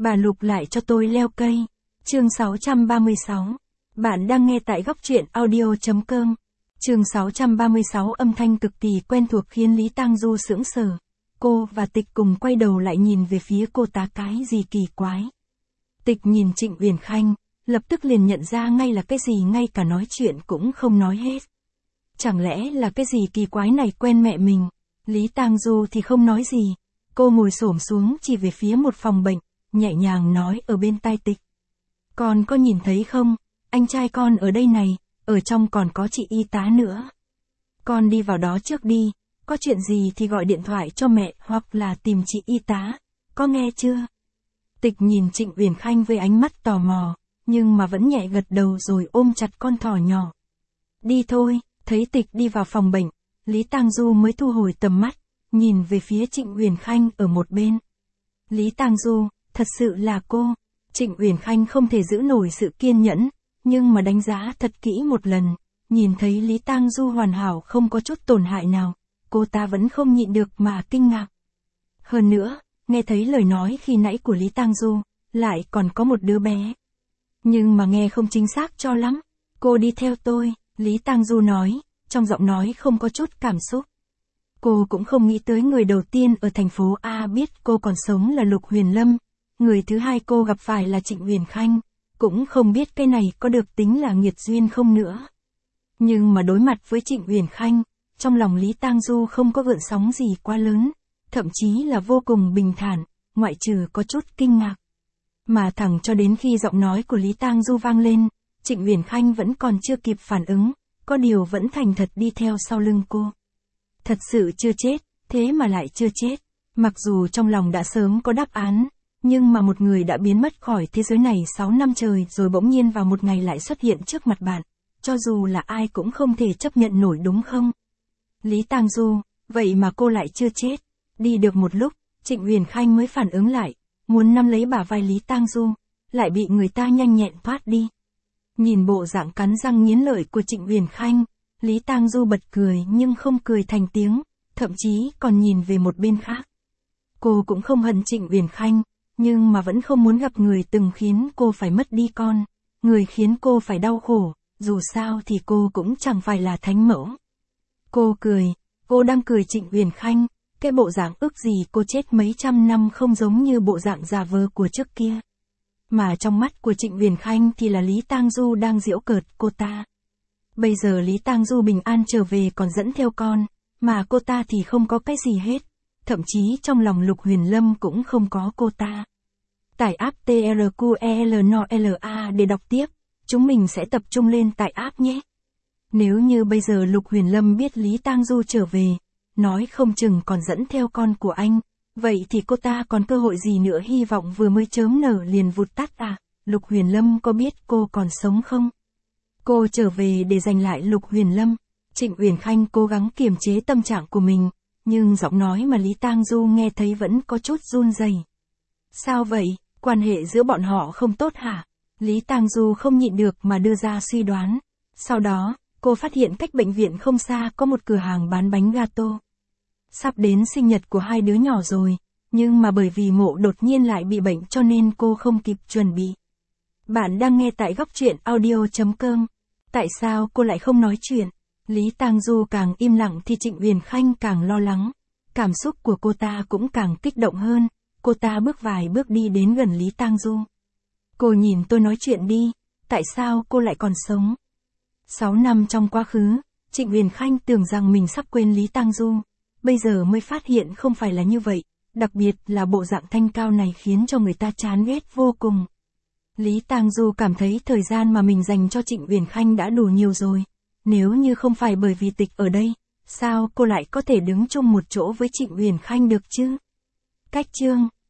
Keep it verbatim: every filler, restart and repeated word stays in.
bà Lục lại cho tôi leo cây. Chương sáu trăm ba mươi sáu. Bạn đang nghe tại góc truyện audio chấm com. Chương sáu trăm ba mươi sáu âm thanh cực kỳ quen thuộc khiến Lý Tang Du sững sờ. Cô và Tịch cùng quay đầu lại nhìn về phía cô tá cái gì kỳ quái. Tịch nhìn Trịnh Uyển Khanh, lập tức liền nhận ra ngay là cái gì ngay cả nói chuyện cũng không nói hết. Chẳng lẽ là cái gì kỳ quái này quen mẹ mình? Lý Tang Du thì không nói gì. Cô ngồi xổm xuống chỉ về phía một phòng bệnh, nhẹ nhàng nói ở bên tai Tịch. Con có nhìn thấy không? Anh trai con ở đây này, ở trong còn có chị y tá nữa. Con đi vào đó trước đi, có chuyện gì thì gọi điện thoại cho mẹ hoặc là tìm chị y tá, có nghe chưa? Tịch nhìn Trịnh Uyển Khanh với ánh mắt tò mò, nhưng mà vẫn nhẹ gật đầu rồi ôm chặt con thỏ nhỏ. Đi thôi, thấy Tịch đi vào phòng bệnh, Lý Tang Du mới thu hồi tầm mắt, nhìn về phía Trịnh Uyển Khanh ở một bên. Lý Tang Du, thật sự là cô. Trịnh Uyển Khanh không thể giữ nổi sự kiên nhẫn, nhưng mà đánh giá thật kỹ một lần, nhìn thấy Lý Tang Du hoàn hảo không có chút tổn hại nào, cô ta vẫn không nhịn được mà kinh ngạc. Hơn nữa, nghe thấy lời nói khi nãy của Lý Tang Du, lại còn có một đứa bé. Nhưng mà nghe không chính xác cho lắm. Cô đi theo tôi, Lý Tang Du nói, trong giọng nói không có chút cảm xúc. Cô cũng không nghĩ tới người đầu tiên ở thành phố A biết cô còn sống là Lục Huyền Lâm, người thứ hai cô gặp phải là Trịnh Uyển Khanh, cũng không biết cái này có được tính là nghiệt duyên không nữa. Nhưng mà đối mặt với Trịnh Uyển Khanh, trong lòng Lý Tang Du không có gợn sóng gì quá lớn, thậm chí là vô cùng bình thản, ngoại trừ có chút kinh ngạc. Mà thẳng cho đến khi giọng nói của Lý Tang Du vang lên, Trịnh Uyển Khanh vẫn còn chưa kịp phản ứng, có điều vẫn thành thật đi theo sau lưng cô. Thật sự chưa chết, thế mà lại chưa chết. Mặc dù trong lòng đã sớm có đáp án, nhưng mà một người đã biến mất khỏi thế giới này sáu năm trời rồi bỗng nhiên vào một ngày lại xuất hiện trước mặt bạn, cho dù là ai cũng không thể chấp nhận nổi đúng không? Lý Tang Du, vậy mà cô lại chưa chết. Đi được một lúc, Trịnh Uyển Khanh mới phản ứng lại, muốn nắm lấy bả vai Lý Tang Du, lại bị người ta nhanh nhẹn thoát đi. Nhìn bộ dạng cắn răng nghiến lợi của Trịnh Uyển Khanh, Lý Tang Du bật cười nhưng không cười thành tiếng, thậm chí còn nhìn về một bên khác. Cô cũng không hận Trịnh Uyển Khanh, nhưng mà vẫn không muốn gặp người từng khiến cô phải mất đi con, người khiến cô phải đau khổ, dù sao thì cô cũng chẳng phải là thánh mẫu. Cô cười, cô đang cười Trịnh Uyển Khanh, cái bộ dạng ước gì cô chết mấy trăm năm không giống như bộ dạng giả vờ của trước kia. Mà trong mắt của Trịnh Uyển Khanh thì là Lý Tang Du đang giễu cợt cô ta. Bây giờ Lý Tang Du bình an trở về còn dẫn theo con, mà cô ta thì không có cái gì hết, thậm chí trong lòng Lục Huyền Lâm cũng không có cô ta. Tải app T R Q E L N L A để đọc tiếp, chúng mình sẽ tập trung lên tải app nhé. Nếu như bây giờ Lục Huyền Lâm biết Lý Tang Du trở về, nói không chừng còn dẫn theo con của anh, vậy thì cô ta còn cơ hội gì nữa, hy vọng vừa mới chớm nở liền vụt tắt à? Lục Huyền Lâm có biết cô còn sống không? Cô trở về để giành lại Lục Huyền Lâm. Trịnh Uyển Khanh cố gắng kiềm chế tâm trạng của mình, nhưng giọng nói mà Lý Tang Du nghe thấy vẫn có chút run rẩy. Sao vậy, quan hệ giữa bọn họ không tốt hả? Lý Tang Du không nhịn được mà đưa ra suy đoán. Sau đó, cô phát hiện cách bệnh viện không xa có một cửa hàng bán bánh gato. Sắp đến sinh nhật của hai đứa nhỏ rồi, nhưng mà bởi vì Mộ đột nhiên lại bị bệnh cho nên cô không kịp chuẩn bị. Bạn đang nghe tại góc truyện audio chấm com. Tại sao cô lại không nói chuyện? Lý Tang Du càng im lặng thì Trịnh Uyển Khanh càng lo lắng. Cảm xúc của cô ta cũng càng kích động hơn. Cô ta bước vài bước đi đến gần Lý Tang Du. Cô nhìn tôi nói chuyện đi, tại sao cô lại còn sống? Sáu năm trong quá khứ, Trịnh Uyển Khanh tưởng rằng mình sắp quên Lý Tang Du. Bây giờ mới phát hiện không phải là như vậy, đặc biệt là bộ dạng thanh cao này khiến cho người ta chán ghét vô cùng. Lý Tang Du cảm thấy thời gian mà mình dành cho Trịnh Uyển Khanh đã đủ nhiều rồi. Nếu như không phải bởi vì Tịch ở đây, sao cô lại có thể đứng chung một chỗ với Trịnh Uyển Khanh được chứ? Cách chương